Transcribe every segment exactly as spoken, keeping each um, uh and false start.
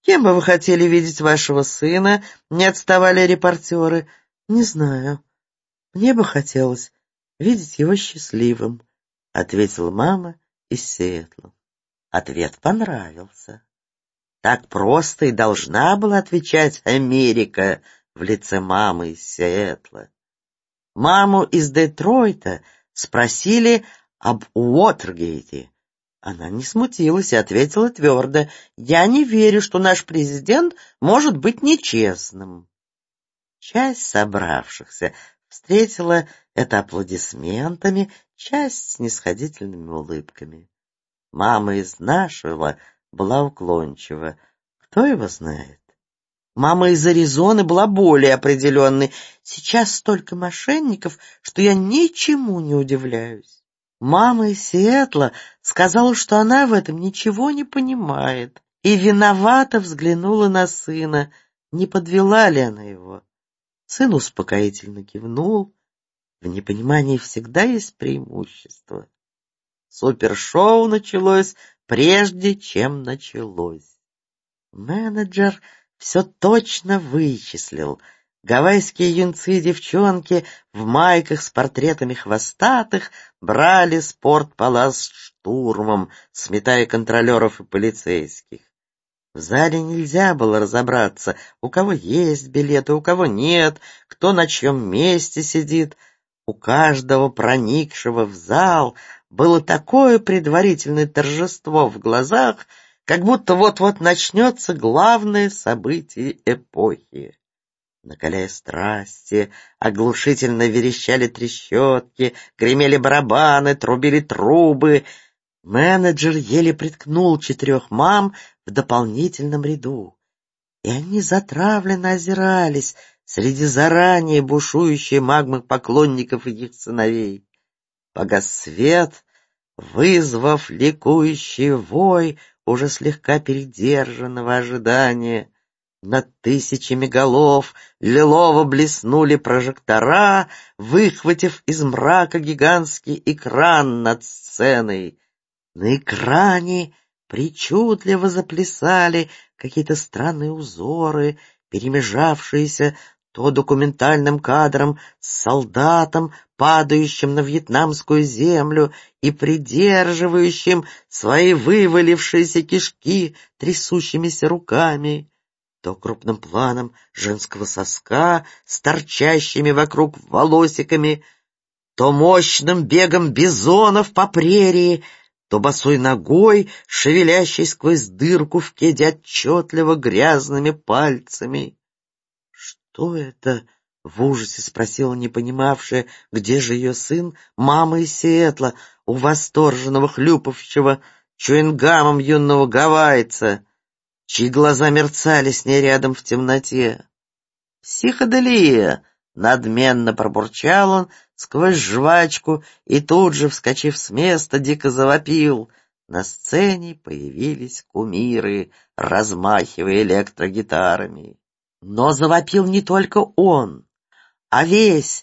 «Кем бы вы хотели видеть вашего сына?» — не отставали репортеры. «Не знаю. Мне бы хотелось видеть его счастливым», — ответила мама из Сиэтла. Ответ понравился. Так просто и должна была отвечать Америка в лице мамы из Сиэтла. Маму из Детройта спросили об Уотергейте. Она не смутилась и ответила твердо: «Я не верю, что наш президент может быть нечестным». Часть собравшихся встретила это аплодисментами, часть снисходительными улыбками. Мама из Нашвилла была уклончива. Кто его знает? Мама из Аризоны была более определенной. «Сейчас столько мошенников, что я ничему не удивляюсь». Мама из Сиэтла сказала, что она в этом ничего не понимает, и виновато взглянула на сына, не подвела ли она его. Сын успокоительно кивнул. В непонимании всегда есть преимущество. Супершоу началось прежде, чем началось. Менеджер все точно вычислил. Гавайские юнцы и девчонки в майках с портретами хвостатых брали спортпалас штурмом, сметая контролеров и полицейских. В зале нельзя было разобраться, у кого есть билеты, у кого нет, кто на чьем месте сидит. У каждого проникшего в зал было такое предварительное торжество в глазах, как будто вот-вот начнется главное событие эпохи. Накаляя страсти, оглушительно верещали трещотки, гремели барабаны, трубили трубы. Менеджер еле приткнул четырех мам в дополнительном ряду, и они затравленно озирались среди заранее бушующей магмы поклонников и их сыновей. Погас свет, вызвав ликующий вой уже слегка передержанного ожидания. Над тысячами голов лилово блеснули прожектора, выхватив из мрака гигантский экран над сценой. На экране причудливо заплясали какие-то странные узоры, перемежавшиеся то документальным кадром с солдатом, падающим на вьетнамскую землю и придерживающим свои вывалившиеся кишки трясущимися руками, то крупным планом женского соска с торчащими вокруг волосиками, то мощным бегом бизонов по прерии, то босой ногой, шевелящей сквозь дырку в кеде отчетливо грязными пальцами. «Что это?» — в ужасе спросила не понимавшая, где же ее сын, мама из Сиэтла, у восторженного хлюпавшего чуингамом юного гавайца, чьи глаза мерцали с ней рядом в темноте. «Психоделия!» — надменно пробурчал он сквозь жвачку и тут же, вскочив с места, дико завопил. На сцене появились кумиры, размахивая электрогитарами. Но завопил не только он, а весь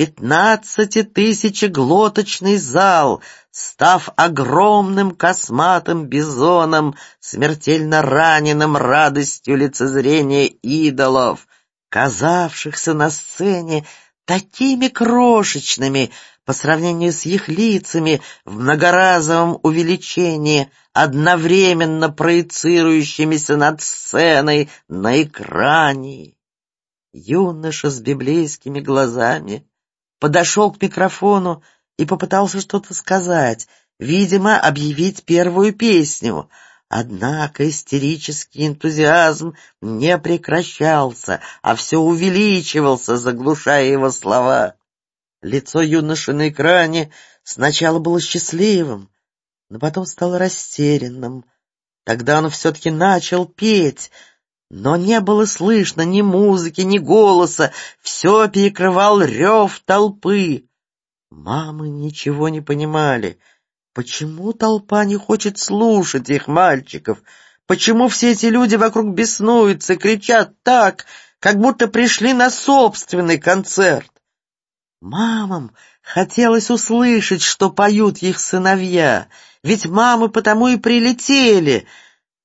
пятнадцатитысячеглоточный зал, став огромным косматым бизоном, смертельно раненым радостью лицезрения идолов, казавшихся на сцене такими крошечными по сравнению с их лицами в многоразовом увеличении, одновременно проецирующимися над сценой на экране. Юноша с библейскими глазами подошел к микрофону и попытался что-то сказать, видимо, объявить первую песню. Однако истерический энтузиазм не прекращался, а все увеличивался, заглушая его слова. Лицо юноши на экране сначала было счастливым, но потом стало растерянным. Тогда он все-таки начал петь, но не было слышно ни музыки, ни голоса, все перекрывал рев толпы. Мамы ничего не понимали. Почему толпа не хочет слушать их мальчиков? Почему все эти люди вокруг беснуются и кричат так, как будто пришли на собственный концерт? Мамам хотелось услышать, что поют их сыновья, ведь мамы потому и прилетели.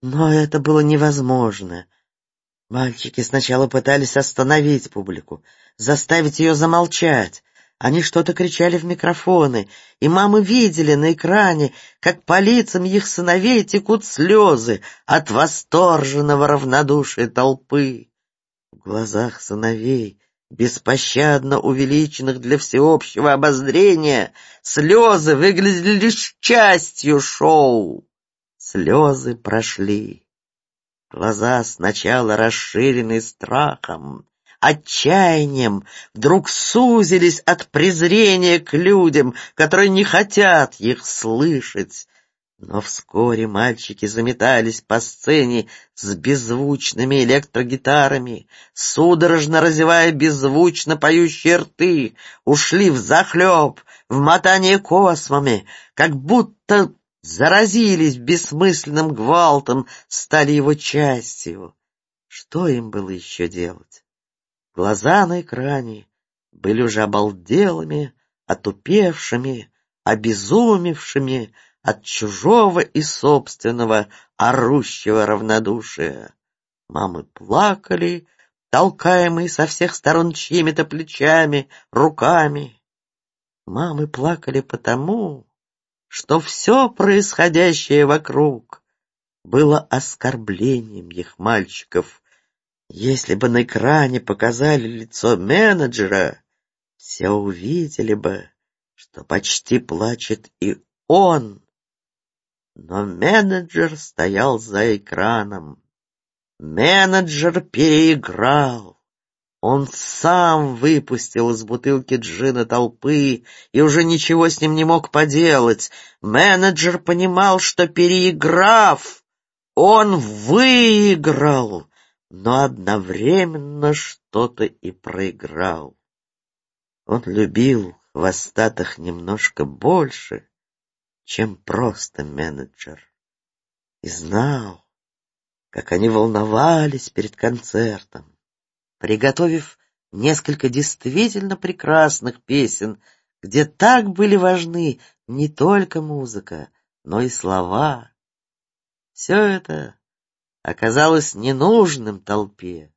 Но это было невозможно. Мальчики сначала пытались остановить публику, заставить ее замолчать. Они что-то кричали в микрофоны, и мамы видели на экране, как по лицам их сыновей текут слезы от восторженного равнодушия толпы. В глазах сыновей, беспощадно увеличенных для всеобщего обозрения, слезы выглядели лишь частью шоу. Слезы прошли. Глаза, сначала расширенные страхом, отчаянием, вдруг сузились от презрения к людям, которые не хотят их слышать. Но вскоре мальчики заметались по сцене с беззвучными электрогитарами, судорожно разевая беззвучно поющие рты, ушли взахлеб, в мотание космами, как будто заразились бессмысленным гвалтом, стали его частью. Что им было еще делать? Глаза на экране были уже обалделыми, отупевшими, обезумевшими от чужого и собственного орущего равнодушия. Мамы плакали, толкаемые со всех сторон чьими-то плечами, руками. Мамы плакали потому, что все происходящее вокруг было оскорблением их мальчиков. Если бы на экране показали лицо менеджера, все увидели бы, что почти плачет и он. Но менеджер стоял за экраном. Менеджер переиграл. Он сам выпустил из бутылки джина толпы и уже ничего с ним не мог поделать. Менеджер понимал, что, переиграв, он выиграл, но одновременно что-то и проиграл. Он любил хвостатых немножко больше, чем просто менеджер, и знал, как они волновались перед концертом. Приготовив несколько действительно прекрасных песен, где так были важны не только музыка, но и слова, все это оказалось ненужным толпе.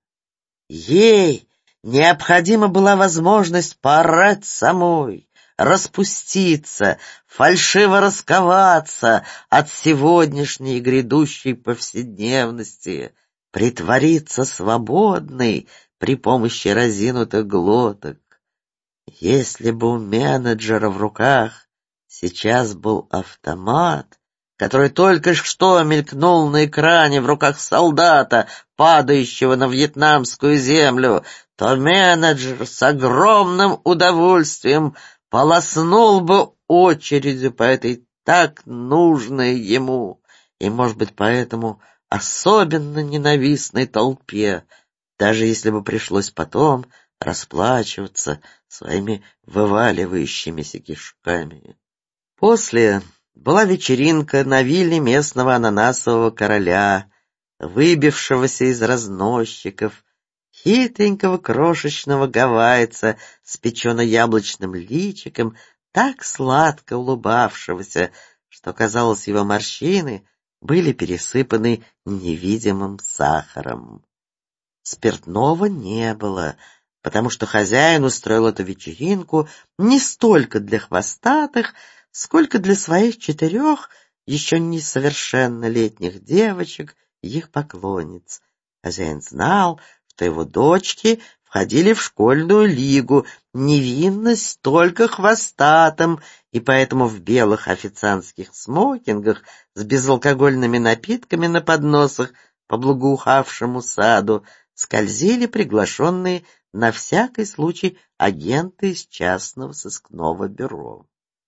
Ей необходима была возможность поорать самой, распуститься, фальшиво расковаться от сегодняшней грядущей повседневности, притвориться свободной при помощи разинутых глоток. Если бы у менеджера в руках сейчас был автомат, который только что мелькнул на экране в руках солдата, падающего на вьетнамскую землю, то менеджер с огромным удовольствием полоснул бы очередью по этой так нужной ему и, может быть, поэтому особенно ненавистной толпе, даже если бы пришлось потом расплачиваться своими вываливающимися кишками. После была вечеринка на вилле местного ананасового короля, выбившегося из разносчиков, хитренького крошечного гавайца с печено-яблочным личиком, так сладко улыбавшегося, что, казалось, его морщины были пересыпаны невидимым сахаром. Спиртного не было, потому что хозяин устроил эту вечеринку не столько для хвостатых, сколько для своих четырех еще несовершеннолетних девочек, их поклонниц. Хозяин знал, что его дочки входили в школьную лигу, невинность только хвостатым, и поэтому в белых официантских смокингах с безалкогольными напитками на подносах по благоухавшему саду скользили приглашенные на всякий случай агенты из частного сыскного бюро.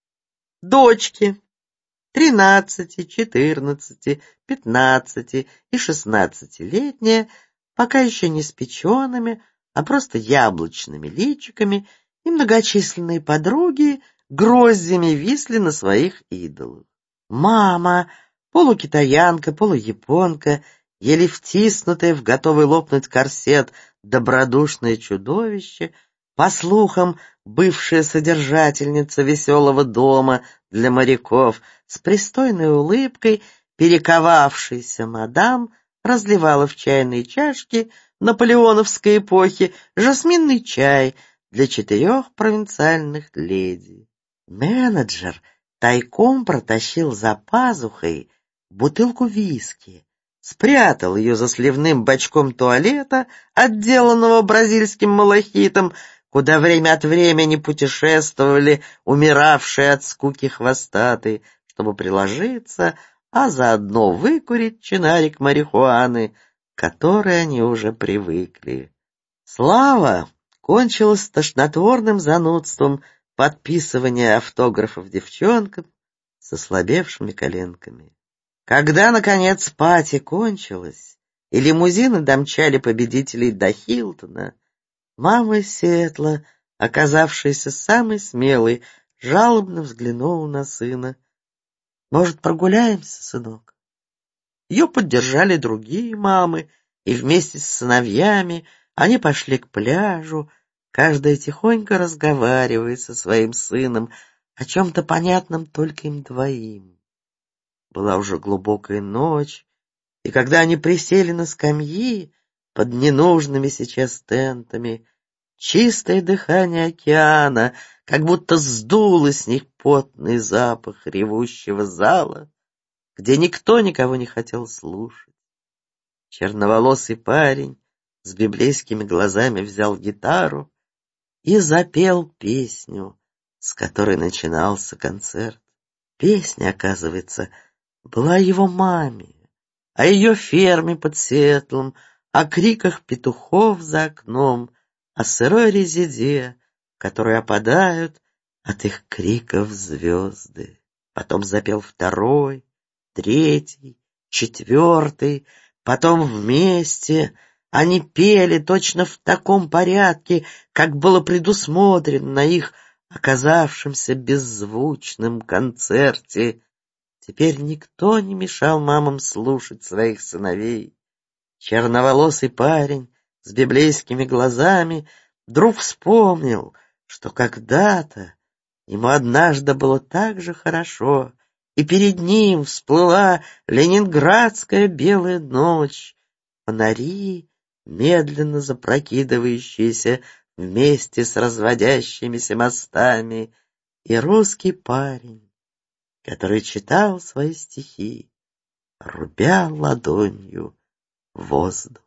Дочки тринадцати, четырнадцати, пятнадцати и шестнадцатилетние, пока еще не с печеными, а просто яблочными личиками, и многочисленные подруги гроздями висли на своих идолах. Мама, полукитаянка, полуяпонка, еле втиснутая в готовый лопнуть корсет добродушное чудовище, по слухам, бывшая содержательница веселого дома для моряков, с пристойной улыбкой перековавшаяся мадам разливала в чайные чашки наполеоновской эпохи жасминный чай для четырех провинциальных леди. Менеджер тайком протащил за пазухой бутылку виски, спрятал ее за сливным бачком туалета, отделанного бразильским малахитом, куда время от времени путешествовали умиравшие от скуки хвостатые, чтобы приложиться, а заодно выкурить чинарик марихуаны, к которой они уже привыкли. Слава кончилась тошнотворным занудством подписывания автографов девчонкам с ослабевшими коленками. Когда, наконец, пати кончилась, и лимузины домчали победителей до Хилтона, мама из Сиэтла, оказавшаяся самой смелой, жалобно взглянула на сына. «Может, прогуляемся, сынок?» Ее поддержали другие мамы, и вместе с сыновьями они пошли к пляжу, каждая тихонько разговаривая со своим сыном о чем-то понятном только им двоим. Была уже глубокая ночь, и когда они присели на скамьи под ненужными сейчас тентами, чистое дыхание океана как будто сдуло с них потный запах ревущего зала, где никто никого не хотел слушать. Черноволосый парень с библейскими глазами взял гитару и запел песню, с которой начинался концерт. Песня, оказывается, была его маме, о ее ферме под Сиэтлом, о криках петухов за окном, о сырой резиде, в которой опадают от их криков звезды. Потом запел второй, третий, четвертый, потом вместе они пели точно в таком порядке, как было предусмотрено на их оказавшемся беззвучном концерте. Теперь никто не мешал мамам слушать своих сыновей. Черноволосый парень с библейскими глазами вдруг вспомнил, что когда-то ему однажды было так же хорошо, и перед ним всплыла ленинградская белая ночь, фонари, медленно запрокидывающиеся вместе с разводящимися мостами, и русский парень, который читал свои стихи, рубя ладонью воздух.